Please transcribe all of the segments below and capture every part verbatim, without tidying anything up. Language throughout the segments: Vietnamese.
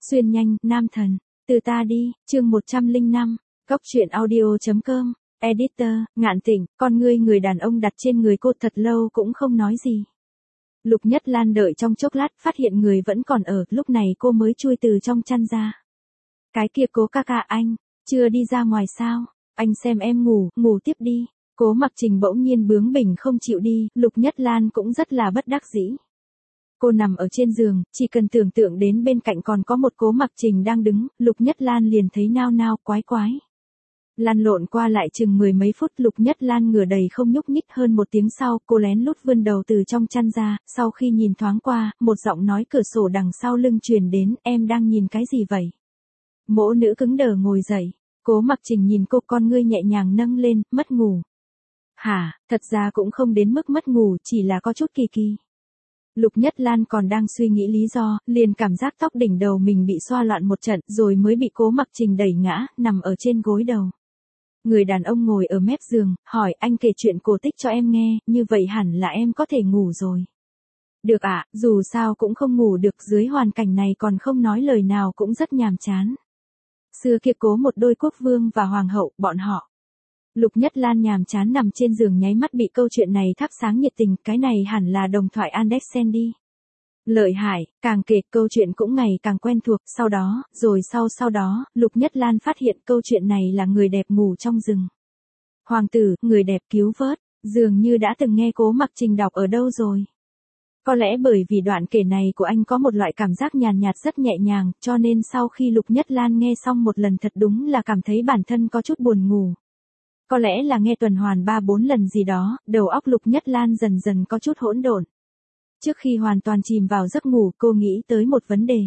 Xuyên nhanh, nam thần. Từ ta đi, chương một trăm lẻ năm. Góc truyện audio chấm com. Editor, Ngạn Tịnh, con ngươi người đàn ông đặt trên người cô thật lâu cũng không nói gì. Lục Nhất Lan đợi trong chốc lát, phát hiện người vẫn còn ở, lúc này cô mới chui từ trong chăn ra. Cái kia Cố ca ca anh, chưa đi ra ngoài sao? Anh xem em ngủ, ngủ tiếp đi. Cố Mặc Trình bỗng nhiên bướng bỉnh không chịu đi, Lục Nhất Lan cũng rất là bất đắc dĩ. Cô nằm ở trên giường, chỉ cần tưởng tượng đến bên cạnh còn có một Cố Mặc Trình đang đứng, Lục Nhất Lan liền thấy nao nao quái quái. Lăn lộn qua lại chừng mười mấy phút, Lục Nhất Lan ngửa đầy không nhúc nhích, hơn một tiếng sau, cô lén lút vươn đầu từ trong chăn ra, sau khi nhìn thoáng qua, một giọng nói cửa sổ đằng sau lưng truyền đến, em đang nhìn cái gì vậy? Mỗ nữ cứng đờ ngồi dậy, Cố Mặc Trình nhìn cô, con ngươi nhẹ nhàng nâng lên, mất ngủ. Hả, thật ra cũng không đến mức mất ngủ, chỉ là có chút kỳ kỳ. Lục Nhất Lan còn đang suy nghĩ lý do, liền cảm giác tóc đỉnh đầu mình bị xoa loạn một trận, rồi mới bị Cố Mặc Trình đẩy ngã, nằm ở trên gối đầu. Người đàn ông ngồi ở mép giường, hỏi anh kể chuyện cổ tích cho em nghe, như vậy hẳn là em có thể ngủ rồi. Được ạ, à, dù sao cũng không ngủ được, dưới hoàn cảnh này còn không nói lời nào cũng rất nhàm chán. Xưa kia có một đôi quốc vương và hoàng hậu, bọn họ. Lục Nhất Lan nhàm chán nằm trên giường nháy mắt bị câu chuyện này thắp sáng nhiệt tình, cái này hẳn là đồng thoại Andersen đi. Lợi hại, càng kể câu chuyện cũng ngày càng quen thuộc, sau đó, rồi sau sau đó, Lục Nhất Lan phát hiện câu chuyện này là người đẹp ngủ trong rừng. Hoàng tử, người đẹp cứu vớt, dường như đã từng nghe Cố Mặc Trình đọc ở đâu rồi. Có lẽ bởi vì đoạn kể này của anh có một loại cảm giác nhàn nhạt rất nhẹ nhàng, cho nên sau khi Lục Nhất Lan nghe xong một lần thật đúng là cảm thấy bản thân có chút buồn ngủ. Có lẽ là nghe tuần hoàn ba bốn lần gì đó, đầu óc Lục Nhất Lan dần dần có chút hỗn độn. Trước khi hoàn toàn chìm vào giấc ngủ, cô nghĩ tới một vấn đề.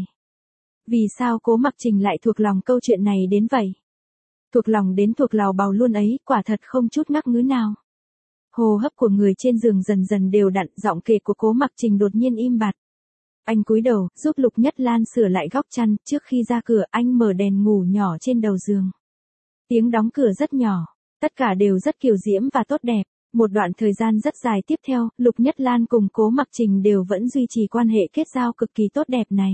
Vì sao Cố Mặc Trình lại thuộc lòng câu chuyện này đến vậy? Thuộc lòng đến thuộc lào bào luôn ấy, quả thật không chút ngắc ngứ nào. Hô hấp của người trên giường dần dần đều đặn, giọng kể của Cố Mặc Trình đột nhiên im bặt. Anh cúi đầu, giúp Lục Nhất Lan sửa lại góc chăn, trước khi ra cửa anh mở đèn ngủ nhỏ trên đầu giường. Tiếng đóng cửa rất nhỏ, tất cả đều rất kiều diễm và tốt đẹp. Một đoạn thời gian rất dài tiếp theo, Lục Nhất Lan cùng Cố Mặc Trình đều vẫn duy trì quan hệ kết giao cực kỳ tốt đẹp này.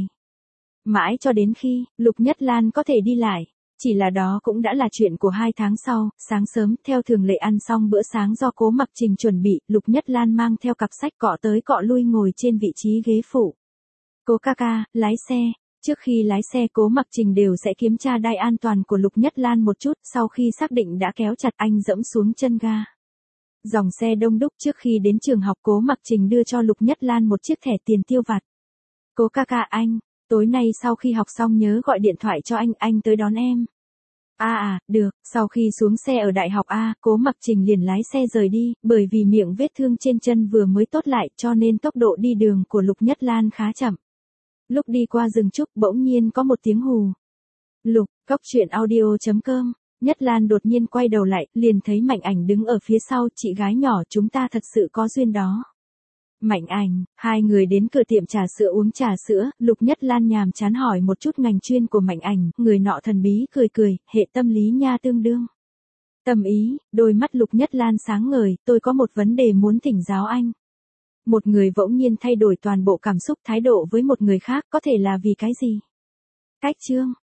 Mãi cho đến khi, Lục Nhất Lan có thể đi lại. Chỉ là đó cũng đã là chuyện của hai tháng sau, sáng sớm, theo thường lệ ăn xong bữa sáng do Cố Mặc Trình chuẩn bị, Lục Nhất Lan mang theo cặp sách cọ tới cọ lui ngồi trên vị trí ghế phụ. Cố ca ca, lái xe. Trước khi lái xe Cố Mặc Trình đều sẽ kiểm tra đai an toàn của Lục Nhất Lan một chút, sau khi xác định đã kéo chặt anh dẫm xuống chân ga. Dòng xe đông đúc, trước khi đến trường học Cố Mặc Trình đưa cho Lục Nhất Lan một chiếc thẻ tiền tiêu vặt. Cố ca ca anh, tối nay sau khi học xong nhớ gọi điện thoại cho anh, anh tới đón em. À à, được, sau khi xuống xe ở đại học A, Cố Mặc Trình liền lái xe rời đi, bởi vì miệng vết thương trên chân vừa mới tốt lại cho nên tốc độ đi đường của Lục Nhất Lan khá chậm. Lúc đi qua rừng trúc bỗng nhiên có một tiếng hù. Lục, góc truyện audio chấm com. Nhất Lan đột nhiên quay đầu lại, liền thấy Mạnh Ảnh đứng ở phía sau, chị gái nhỏ chúng ta thật sự có duyên đó. Mạnh Ảnh, hai người đến cửa tiệm trà sữa uống trà sữa, Lục Nhất Lan nhàm chán hỏi một chút ngành chuyên của Mạnh Ảnh, người nọ thần bí cười cười, hệ tâm lý nha tương đương. Tâm ý, đôi mắt Lục Nhất Lan sáng ngời, tôi có một vấn đề muốn thỉnh giáo anh. Một người bỗng nhiên thay đổi toàn bộ cảm xúc thái độ với một người khác, có thể là vì cái gì? Cách chương,